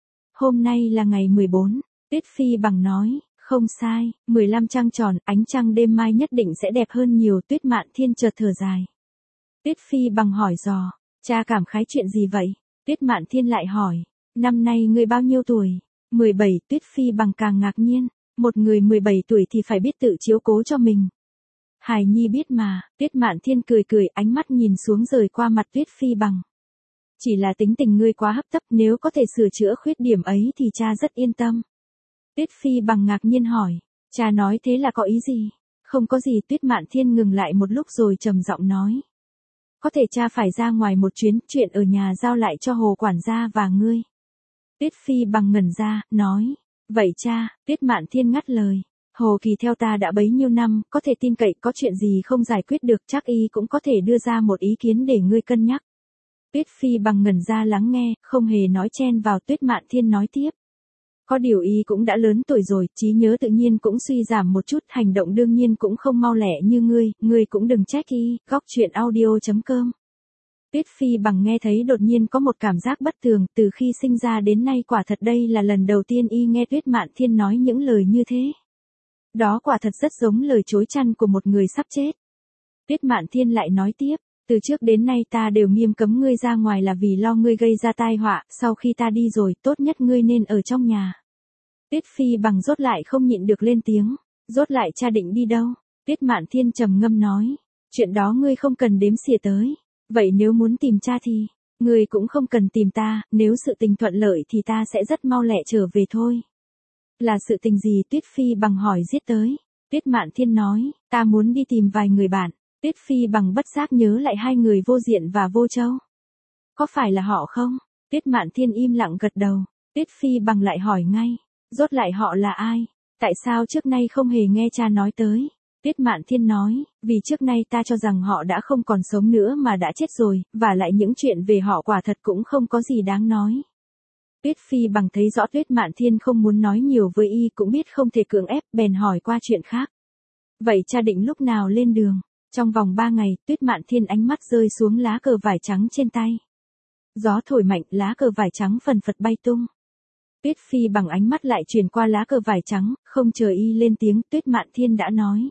Hôm nay là ngày 14, Tuyết Phi Bằng nói, không sai, 15 trăng tròn, ánh trăng đêm mai nhất định sẽ đẹp hơn nhiều. Tuyết Mạn Thiên chợt thở dài. Tuyết Phi Bằng hỏi dò, cha cảm khái chuyện gì vậy? Tuyết Mạn Thiên lại hỏi, năm nay ngươi bao nhiêu tuổi? 17, Tuyết Phi Bằng càng ngạc nhiên, một người 17 tuổi thì phải biết tự chiếu cố cho mình. Hài nhi biết mà. Tuyết Mạn Thiên cười, ánh mắt nhìn xuống rời qua mặt Tuyết Phi Bằng. Chỉ là tính tình ngươi quá hấp tấp, nếu có thể sửa chữa khuyết điểm ấy thì cha rất yên tâm. Tuyết Phi Bằng ngạc nhiên hỏi, cha nói thế là có ý gì? Không có gì. Tuyết Mạn Thiên ngừng lại một lúc rồi trầm giọng nói. Có thể cha phải ra ngoài một chuyến, chuyện ở nhà giao lại cho Hồ quản gia và ngươi. Tuyết Phi Bằng ngẩn ra, nói, vậy cha? Tuyết Mạn Thiên ngắt lời. Hồ Kỳ theo ta đã bấy nhiêu năm, có thể tin cậy, có chuyện gì không giải quyết được chắc y cũng có thể đưa ra một ý kiến để ngươi cân nhắc. Tuyết Phi Bằng ngẩn ra lắng nghe, không hề nói chen vào. Tuyết Mạn Thiên nói tiếp. Có điều y cũng đã lớn tuổi rồi, trí nhớ tự nhiên cũng suy giảm một chút, hành động đương nhiên cũng không mau lẹ như ngươi cũng đừng trách y. Góc truyện audio.com. Tuyết Phi Bằng nghe thấy đột nhiên có một cảm giác bất thường, từ khi sinh ra đến nay quả thật đây là lần đầu tiên y nghe Tuyết Mạn Thiên nói những lời như thế. Đó quả thật rất giống lời chối chăn của một người sắp chết. Tuyết Mạn Thiên lại nói tiếp, từ trước đến nay ta đều nghiêm cấm ngươi ra ngoài là vì lo ngươi gây ra tai họa, sau khi ta đi rồi, tốt nhất ngươi nên ở trong nhà. Tuyết Phi Bằng rốt lại không nhịn được lên tiếng, rốt lại cha định đi đâu? Tuyết Mạn Thiên trầm ngâm nói, chuyện đó ngươi không cần đếm xỉa tới, vậy nếu muốn tìm cha thì, ngươi cũng không cần tìm ta, nếu sự tình thuận lợi thì ta sẽ rất mau lẹ trở về thôi. Là sự tình gì? Tuyết Phi Bằng hỏi giết tới. Tuyết Mạn Thiên nói, ta muốn đi tìm vài người bạn. Tuyết Phi Bằng bất giác nhớ lại hai người Vô Diện và Vô Châu. Có phải là họ không? Tuyết Mạn Thiên im lặng gật đầu. Tuyết Phi Bằng lại hỏi ngay, rốt lại họ là ai? Tại sao trước nay không hề nghe cha nói tới? Tuyết Mạn Thiên nói, vì trước nay ta cho rằng họ đã không còn sống nữa mà đã chết rồi, và lại những chuyện về họ quả thật cũng không có gì đáng nói. Tuyết Phi Bằng thấy rõ Tuyết Mạn Thiên không muốn nói nhiều với y, cũng biết không thể cưỡng ép, bèn hỏi qua chuyện khác. Vậy cha định lúc nào lên đường? Trong vòng 3 ngày, Tuyết Mạn Thiên ánh mắt rơi xuống lá cờ vải trắng trên tay. Gió thổi mạnh, lá cờ vải trắng phần phật bay tung. Tuyết Phi Bằng ánh mắt lại chuyển qua lá cờ vải trắng, không chờ y lên tiếng, Tuyết Mạn Thiên đã nói.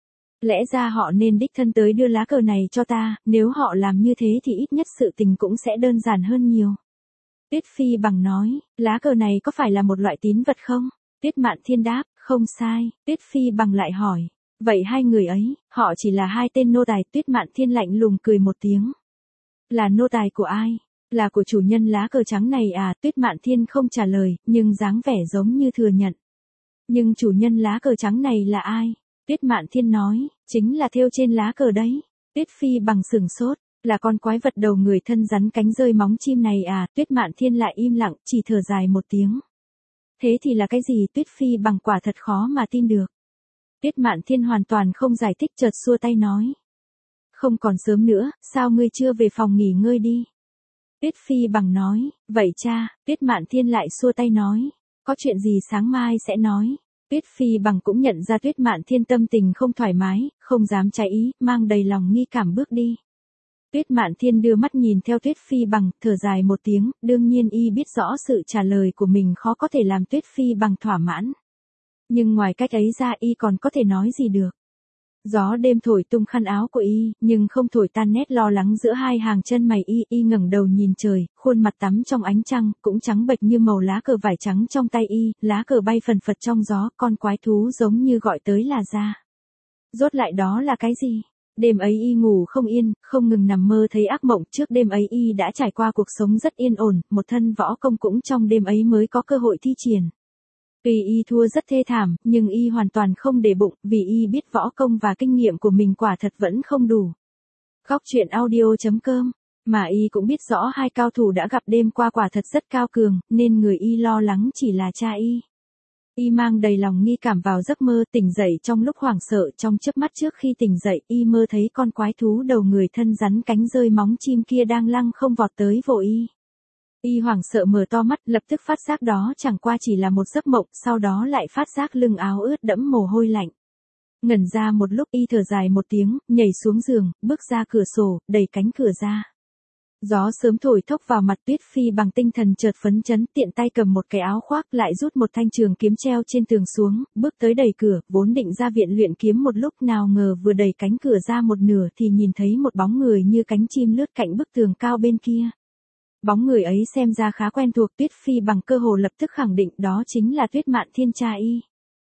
Lẽ ra họ nên đích thân tới đưa lá cờ này cho ta, nếu họ làm như thế thì ít nhất sự tình cũng sẽ đơn giản hơn nhiều. Tuyết Phi Bằng nói, lá cờ này có phải là một loại tín vật không? Tuyết Mạn Thiên đáp, không sai. Tuyết Phi Bằng lại hỏi, vậy hai người ấy, họ chỉ là hai tên nô tài. Tuyết Mạn Thiên lạnh lùng cười một tiếng. Là nô tài của ai? Là của chủ nhân lá cờ trắng này à? Tuyết Mạn Thiên không trả lời, nhưng dáng vẻ giống như thừa nhận. Nhưng chủ nhân lá cờ trắng này là ai? Tuyết Mạn Thiên nói, chính là thêu trên lá cờ đấy. Tuyết Phi Bằng sửng sốt, là con quái vật đầu người thân rắn cánh rơi móng chim này à? Tuyết Mạn Thiên lại im lặng, chỉ thở dài một tiếng. Thế thì là cái gì? Tuyết Phi Bằng quả thật khó mà tin được. Tuyết Mạn Thiên hoàn toàn không giải thích, chợt xua tay nói. Không còn sớm nữa, sao ngươi chưa về phòng nghỉ ngơi đi? Tuyết Phi Bằng nói, vậy cha? Tuyết Mạn Thiên lại xua tay nói, có chuyện gì sáng mai sẽ nói. Tuyết Phi Bằng cũng nhận ra Tuyết Mạn Thiên tâm tình không thoải mái, không dám trái ý, mang đầy lòng nghi cảm bước đi. Tuyết Mạn Thiên đưa mắt nhìn theo Tuyết Phi Bằng, thở dài một tiếng, đương nhiên y biết rõ sự trả lời của mình khó có thể làm Tuyết Phi Bằng thỏa mãn. Nhưng ngoài cách ấy ra y còn có thể nói gì được. Gió đêm thổi tung khăn áo của y, nhưng không thổi tan nét lo lắng giữa hai hàng chân mày y ngẩng đầu nhìn trời, khuôn mặt tắm trong ánh trăng, cũng trắng bệch như màu lá cờ vải trắng trong tay y, lá cờ bay phần phật trong gió, con quái thú giống như gọi tới là ra. Rốt lại đó là cái gì? Đêm ấy y ngủ không yên, không ngừng nằm mơ thấy ác mộng. Trước đêm ấy y đã trải qua cuộc sống rất yên ổn, một thân võ công cũng trong đêm ấy mới có cơ hội thi triển. Tuy y thua rất thê thảm, nhưng y hoàn toàn không để bụng, vì y biết võ công và kinh nghiệm của mình quả thật vẫn không đủ. Góc truyện audio.com. Mà y cũng biết rõ hai cao thủ đã gặp đêm qua quả thật rất cao cường, nên người y lo lắng chỉ là cha y. Y mang đầy lòng nghi cảm vào giấc mơ, tỉnh dậy trong lúc hoảng sợ, trong chớp mắt trước khi tỉnh dậy, y mơ thấy con quái thú đầu người thân rắn cánh rơi móng chim kia đang lăng không vọt tới vồ y. Y hoảng sợ mở to mắt, lập tức phát giác đó chẳng qua chỉ là một giấc mộng, sau đó lại phát giác lưng áo ướt đẫm mồ hôi lạnh. Ngẩn ra một lúc y thở dài một tiếng, nhảy xuống giường, bước ra cửa sổ, đẩy cánh cửa ra. Gió sớm thổi thốc vào mặt. Tuyết Phi Bằng tinh thần chợt phấn chấn, tiện tay cầm một cái áo khoác, lại rút một thanh trường kiếm treo trên tường xuống, bước tới đẩy cửa, vốn định ra viện luyện kiếm một lúc, nào ngờ vừa đẩy cánh cửa ra một nửa thì nhìn thấy một bóng người như cánh chim lướt cạnh bức tường cao bên kia. Bóng người ấy xem ra khá quen thuộc, Tuyết Phi Bằng cơ hồ lập tức khẳng định đó chính là Tuyết Mạn Thiên cha y.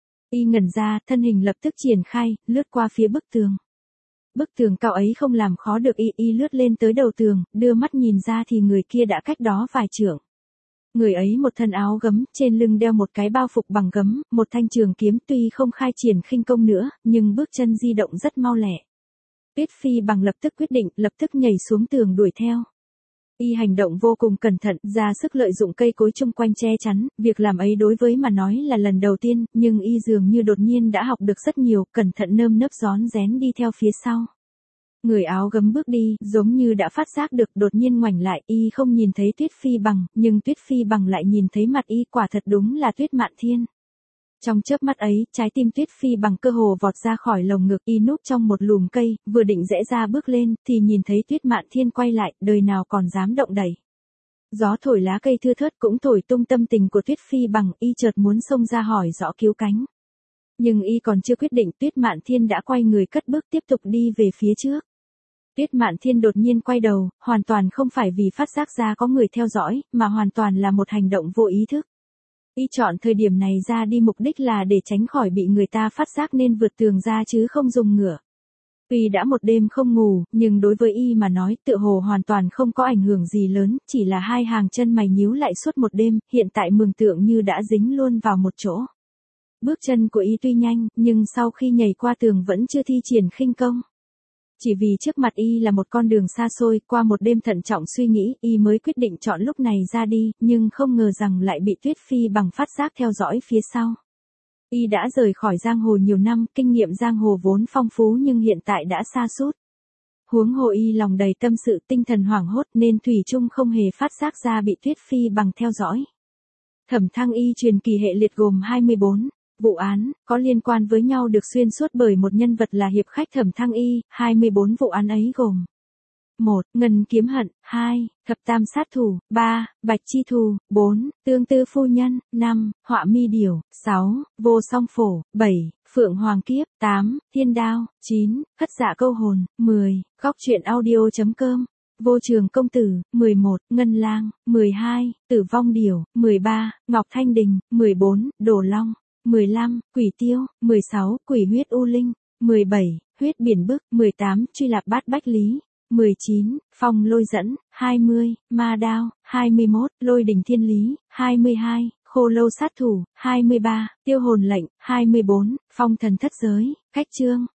Y ngẩn ra, thân hình lập tức triển khai, lướt qua phía bức tường. Bức tường cao ấy không làm khó được y lướt lên tới đầu tường, đưa mắt nhìn ra thì người kia đã cách đó vài trượng. Người ấy một thân áo gấm, trên lưng đeo một cái bao phục bằng gấm, một thanh trường kiếm, tuy không khai triển khinh công nữa, nhưng bước chân di động rất mau lẹ. Tuyết Phi Bằng lập tức quyết định, lập tức nhảy xuống tường đuổi theo. Y hành động vô cùng cẩn thận, ra sức lợi dụng cây cối chung quanh che chắn, việc làm ấy đối với mà nói là lần đầu tiên, nhưng y dường như đột nhiên đã học được rất nhiều, cẩn thận nơm nớp rón rén đi theo phía sau. Người áo gấm bước đi, giống như đã phát giác được, đột nhiên ngoảnh lại, y không nhìn thấy Tuyết Phi Bằng, nhưng Tuyết Phi Bằng lại nhìn thấy mặt y, quả thật đúng là Tuyết Mạn Thiên. Trong chớp mắt ấy, trái tim Tuyết Phi Bằng cơ hồ vọt ra khỏi lồng ngực, y núp trong một lùm cây, vừa định rẽ ra bước lên, thì nhìn thấy Tuyết Mạn Thiên quay lại, đời nào còn dám động đẩy. Gió thổi lá cây thưa thớt cũng thổi tung tâm tình của Tuyết Phi Bằng, y chợt muốn xông ra hỏi rõ cứu cánh. Nhưng y còn chưa quyết định, Tuyết Mạn Thiên đã quay người cất bước tiếp tục đi về phía trước. Tuyết Mạn Thiên đột nhiên quay đầu, hoàn toàn không phải vì phát giác ra có người theo dõi, mà hoàn toàn là một hành động vô ý thức. Y chọn thời điểm này ra đi mục đích là để tránh khỏi bị người ta phát giác nên vượt tường ra chứ không dùng ngựa. Tuy đã một đêm không ngủ, nhưng đối với y mà nói tựa hồ hoàn toàn không có ảnh hưởng gì lớn, chỉ là hai hàng chân mày nhíu lại suốt một đêm, hiện tại mường tượng như đã dính luôn vào một chỗ. Bước chân của y tuy nhanh, nhưng sau khi nhảy qua tường vẫn chưa thi triển khinh công. Chỉ vì trước mặt y là một con đường xa xôi, qua một đêm thận trọng suy nghĩ, y mới quyết định chọn lúc này ra đi, nhưng không ngờ rằng lại bị Tuyết Phi Bằng phát giác theo dõi phía sau. Y đã rời khỏi giang hồ nhiều năm, kinh nghiệm giang hồ vốn phong phú nhưng hiện tại đã sa sút. Huống hồ y lòng đầy tâm sự, tinh thần hoảng hốt nên thủy chung không hề phát giác ra bị Tuyết Phi Bằng theo dõi. Thẩm Thăng Y truyền kỳ hệ liệt gồm 24 vụ án, có liên quan với nhau được xuyên suốt bởi một nhân vật là hiệp khách Thẩm Thăng Y, 24 vụ án ấy gồm 1. Ngân kiếm hận, 2. Thập tam sát thủ, 3. Bạch chi thù, 4. Tương tư phu nhân, 5. Họa mi điểu, 6. Vô song phổ, 7. Phượng hoàng kiếp, 8. Thiên đao, 9. Hất dạ câu hồn, 10. Góc truyện audio.com. Vô trường công tử, 11. Ngân lang, 12. Tử vong điểu, 13. Ngọc Thanh Đình, 14. Đồ long, 15. Quỷ tiêu, 16. Quỷ huyết u linh, 17. Huyết biển bức, 18. Truy lạp bát bách lý, 19. Phong lôi dẫn, 20. Ma đao, 21. Lôi đình thiên lý, 22. Khô lâu sát thủ, 23. Tiêu hồn lệnh, 24. Phong thần thất giới, khách trương.